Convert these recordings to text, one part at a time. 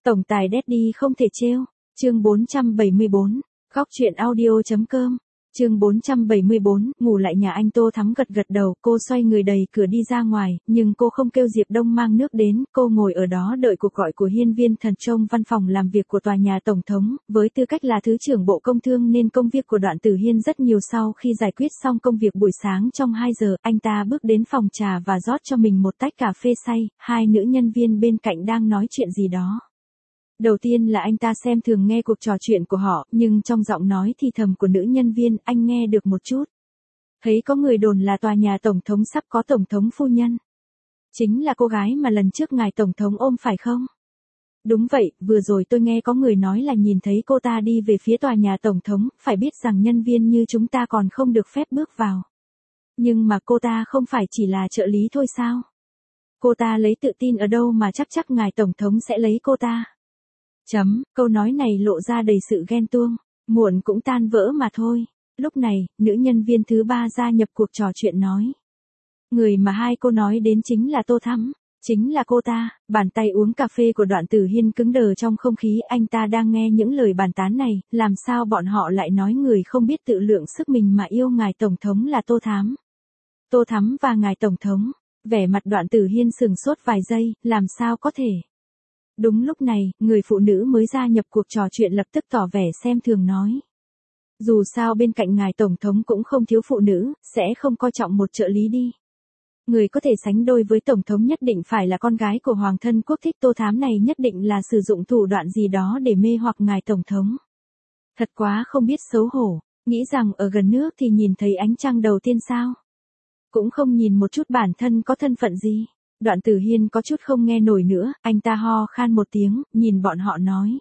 Tổng tài Daddy không thể trêu. Chương 474. Góc truyện audio.com. Chương 474, ngủ lại nhà anh. Tô Thắm gật gật đầu, cô xoay người đẩy cửa đi ra ngoài, nhưng cô không kêu Diệp Đông mang nước đến, cô ngồi ở đó đợi cuộc gọi của Hiên Viên Thần trong văn phòng làm việc của tòa nhà Tổng thống, với tư cách là Thứ trưởng Bộ Công Thương nên công việc của Đoạn Tử Hiên rất nhiều. Sau khi giải quyết xong công việc buổi sáng trong 2 giờ, anh ta bước đến phòng trà và rót cho mình một tách cà phê xay, hai nữ nhân viên bên cạnh đang nói chuyện gì đó. Đầu tiên là anh ta xem thường nghe cuộc trò chuyện của họ, nhưng trong giọng nói thì thầm của nữ nhân viên, anh nghe được một chút. Thấy có người đồn là tòa nhà Tổng thống sắp có Tổng thống phu nhân. Chính là cô gái mà lần trước ngài Tổng thống ôm phải không? Đúng vậy, vừa rồi tôi nghe có người nói là nhìn thấy cô ta đi về phía tòa nhà Tổng thống, phải biết rằng nhân viên như chúng ta còn không được phép bước vào. Nhưng mà cô ta không phải chỉ là trợ lý thôi sao? Cô ta lấy tự tin ở đâu mà chắc ngài Tổng thống sẽ lấy cô ta? Câu nói này lộ ra đầy sự ghen tuông, muộn cũng tan vỡ mà thôi. Lúc này, nữ nhân viên thứ 3 gia nhập cuộc trò chuyện nói. Người mà hai cô nói đến chính là Tô Thắm, chính là cô ta. Bàn tay uống cà phê của Đoạn Tử Hiên cứng đờ trong không khí, anh ta đang nghe những lời bàn tán này, làm sao bọn họ lại nói người không biết tự lượng sức mình mà yêu ngài Tổng thống là Tô Thắm. Tô Thắm và ngài Tổng thống, vẻ mặt Đoạn Tử Hiên sừng sốt vài giây, làm sao có thể. Đúng lúc này, người phụ nữ mới gia nhập cuộc trò chuyện lập tức tỏ vẻ xem thường nói. Dù sao bên cạnh ngài Tổng thống cũng không thiếu phụ nữ, sẽ không coi trọng một trợ lý đi. Người có thể sánh đôi với Tổng thống nhất định phải là con gái của Hoàng thân quốc thích. Tô Thắm này nhất định là sử dụng thủ đoạn gì đó để mê hoặc ngài Tổng thống. Thật quá không biết xấu hổ, nghĩ rằng ở gần nước thì nhìn thấy ánh trăng đầu tiên sao. Cũng không nhìn một chút bản thân có thân phận gì. Đoạn Tử Hiên có chút không nghe nổi nữa, anh ta ho khan một tiếng, nhìn bọn họ nói.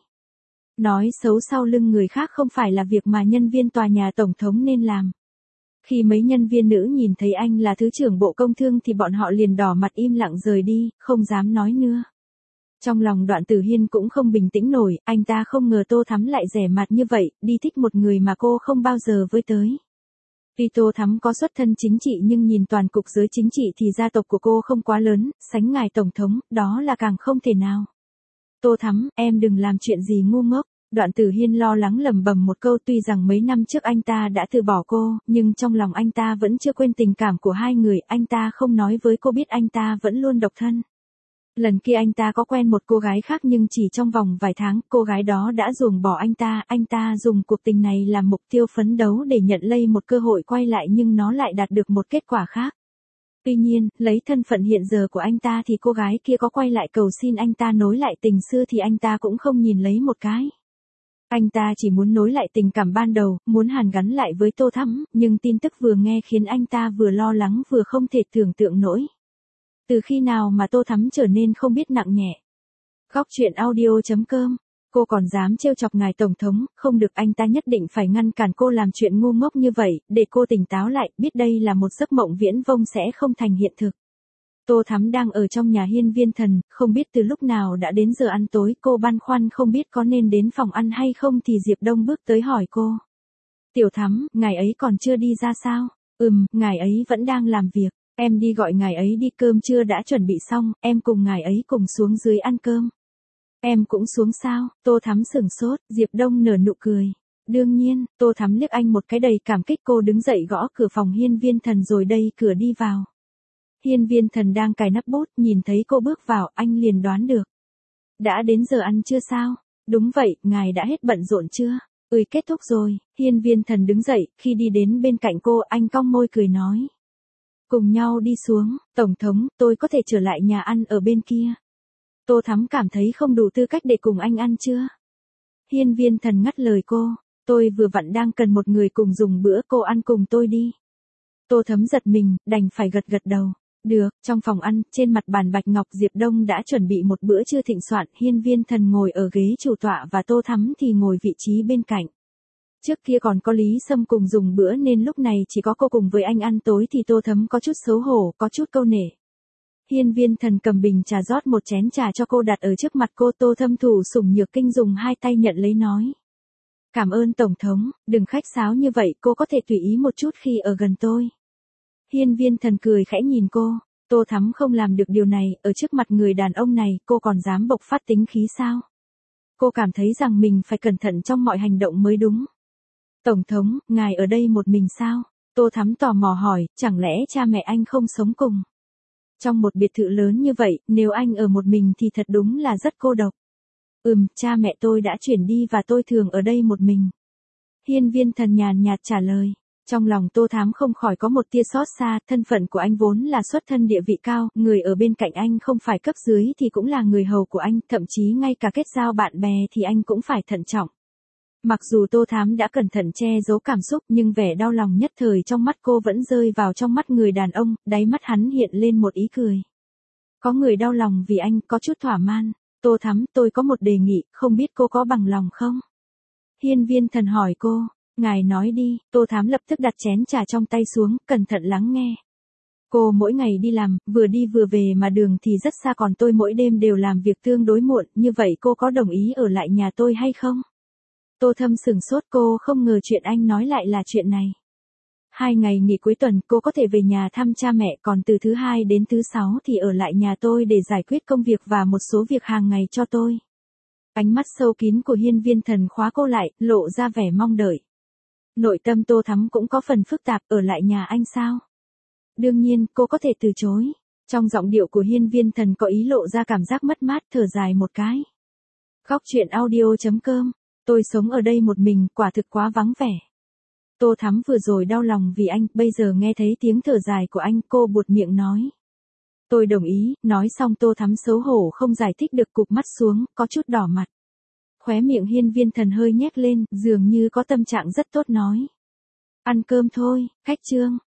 Nói xấu sau lưng người khác không phải là việc mà nhân viên tòa nhà Tổng thống nên làm. Khi mấy nhân viên nữ nhìn thấy anh là Thứ trưởng Bộ Công Thương thì bọn họ liền đỏ mặt im lặng rời đi, không dám nói nữa. Trong lòng Đoạn Tử Hiên cũng không bình tĩnh nổi, anh ta không ngờ Tô Thắm lại rẻ mặt như vậy, đi thích một người mà cô không bao giờ với tới. Tuy Tô Thắm có xuất thân chính trị nhưng nhìn toàn cục giới chính trị thì gia tộc của cô không quá lớn, sánh ngài Tổng thống, đó là càng không thể nào. Tô Thắm, em đừng làm chuyện gì ngu ngốc. Đoạn Tử Hiên lo lắng lẩm bẩm một câu. Tuy rằng mấy năm trước anh ta đã từ bỏ cô, nhưng trong lòng anh ta vẫn chưa quên tình cảm của hai người. Anh ta không nói với cô biết anh ta vẫn luôn độc thân. Lần kia anh ta có quen một cô gái khác nhưng chỉ trong vòng vài tháng, cô gái đó đã ruồng bỏ anh ta dùng cuộc tình này làm mục tiêu phấn đấu để nhận lấy một cơ hội quay lại nhưng nó lại đạt được một kết quả khác. Tuy nhiên, lấy thân phận hiện giờ của anh ta thì cô gái kia có quay lại cầu xin anh ta nối lại tình xưa thì anh ta cũng không nhìn lấy một cái. Anh ta chỉ muốn nối lại tình cảm ban đầu, muốn hàn gắn lại với Tô Thắm, nhưng tin tức vừa nghe khiến anh ta vừa lo lắng vừa không thể tưởng tượng nổi. Từ khi nào mà Tô Thắm trở nên không biết nặng nhẹ. Góc truyện audio.com. Cô còn dám trêu chọc ngài Tổng thống, không được, anh ta nhất định phải ngăn cản cô làm chuyện ngu ngốc như vậy, để cô tỉnh táo lại, biết đây là một giấc mộng viễn vông sẽ không thành hiện thực. Tô Thắm đang ở trong nhà Hiên Viên Thần, không biết từ lúc nào đã đến giờ ăn tối, cô băn khoăn không biết có nên đến phòng ăn hay không thì Diệp Đông bước tới hỏi cô. Tiểu Thắm, ngài ấy còn chưa đi ra sao? Ngài ấy vẫn đang làm việc. Em đi gọi ngài ấy đi, cơm trưa đã chuẩn bị xong, em cùng ngài ấy cùng xuống dưới ăn cơm. Em cũng xuống sao? Tô Thắm sửng sốt, Diệp Đông nở nụ cười. Đương nhiên, Tô Thắm liếc anh một cái đầy cảm kích. Cô đứng dậy gõ cửa phòng Hiên Viên Thần rồi đẩy cửa đi vào. Hiên Viên Thần đang cài nắp bút, nhìn thấy cô bước vào, anh liền đoán được. Đã đến giờ ăn trưa sao? Đúng vậy, ngài đã hết bận rộn chưa? Kết thúc rồi. Hiên Viên Thần đứng dậy, khi đi đến bên cạnh cô, anh cong môi cười nói. Cùng nhau đi xuống. Tổng thống, tôi có thể trở lại nhà ăn ở bên kia. Tô Thắm cảm thấy không đủ tư cách để cùng anh ăn chưa? Hiên Viên Thần ngắt lời cô. Tôi vừa vặn đang cần một người cùng dùng bữa, cô ăn cùng tôi đi. Tô Thắm giật mình, đành phải gật gật đầu. Được. Trong phòng ăn, trên mặt bàn bạch ngọc, Diệp Đông đã chuẩn bị một bữa trưa thịnh soạn. Hiên Viên Thần ngồi ở ghế chủ tọa và Tô Thắm thì ngồi vị trí bên cạnh. Trước kia còn có Lý Sâm cùng dùng bữa nên lúc này chỉ có cô cùng với anh ăn tối thì Tô Thắm có chút xấu hổ, có chút câu nể. Hiên Viên Thần cầm bình trà rót một chén trà cho cô đặt ở trước mặt cô. Tô Thâm thủ sủng nhược kinh dùng hai tay nhận lấy nói. Cảm ơn Tổng thống, đừng khách sáo như vậy, cô có thể tùy ý một chút khi ở gần tôi. Hiên Viên Thần cười khẽ nhìn cô. Tô Thắm không làm được điều này, ở trước mặt người đàn ông này cô còn dám bộc phát tính khí sao? Cô cảm thấy rằng mình phải cẩn thận trong mọi hành động mới đúng. Tổng thống, ngài ở đây một mình sao? Tô Thắm tò mò hỏi, chẳng lẽ cha mẹ anh không sống cùng? Trong một biệt thự lớn như vậy, nếu anh ở một mình thì thật đúng là rất cô độc. Cha mẹ tôi đã chuyển đi và tôi thường ở đây một mình. Hiên Viên Thần nhàn nhạt trả lời. Trong lòng Tô Thám không khỏi có một tia xót xa, thân phận của anh vốn là xuất thân địa vị cao, người ở bên cạnh anh không phải cấp dưới thì cũng là người hầu của anh, thậm chí ngay cả kết giao bạn bè thì anh cũng phải thận trọng. Mặc dù Tô Thám đã cẩn thận che giấu cảm xúc nhưng vẻ đau lòng nhất thời trong mắt cô vẫn rơi vào trong mắt người đàn ông, đáy mắt hắn hiện lên một ý cười. Có người đau lòng vì anh, có chút thỏa man. Tô Thắm, tôi có một đề nghị, không biết cô có bằng lòng không? Hiên Viên Thần hỏi cô. Ngài nói đi, Tô Thám lập tức đặt chén trà trong tay xuống, cẩn thận lắng nghe. Cô mỗi ngày đi làm, vừa đi vừa về mà đường thì rất xa, còn tôi mỗi đêm đều làm việc tương đối muộn, như vậy cô có đồng ý ở lại nhà tôi hay không? Tô Thâm sửng sốt, cô không ngờ chuyện anh nói lại là chuyện này. 2 ngày nghỉ cuối tuần cô có thể về nhà thăm cha mẹ, còn từ thứ 2 đến thứ 6 thì ở lại nhà tôi để giải quyết công việc và một số việc hàng ngày cho tôi. Ánh mắt sâu kín của Hiên Viên Thần khóa cô lại, lộ ra vẻ mong đợi. Nội tâm Tô Thắm cũng có phần phức tạp, ở lại nhà anh sao? Đương nhiên, cô có thể từ chối. Trong giọng điệu của Hiên Viên Thần có ý lộ ra cảm giác mất mát, thở dài một cái. Góc truyện audio.com. Tôi sống ở đây một mình, quả thực quá vắng vẻ. Tô Thắm vừa rồi đau lòng vì anh, bây giờ nghe thấy tiếng thở dài của anh, cô buột miệng nói. Tôi đồng ý, nói xong Tô Thắm xấu hổ không giải thích được, cụp mắt xuống, có chút đỏ mặt. Khóe miệng Hiên Viên Thần hơi nhếch lên, dường như có tâm trạng rất tốt nói. Ăn cơm thôi, khách Trương.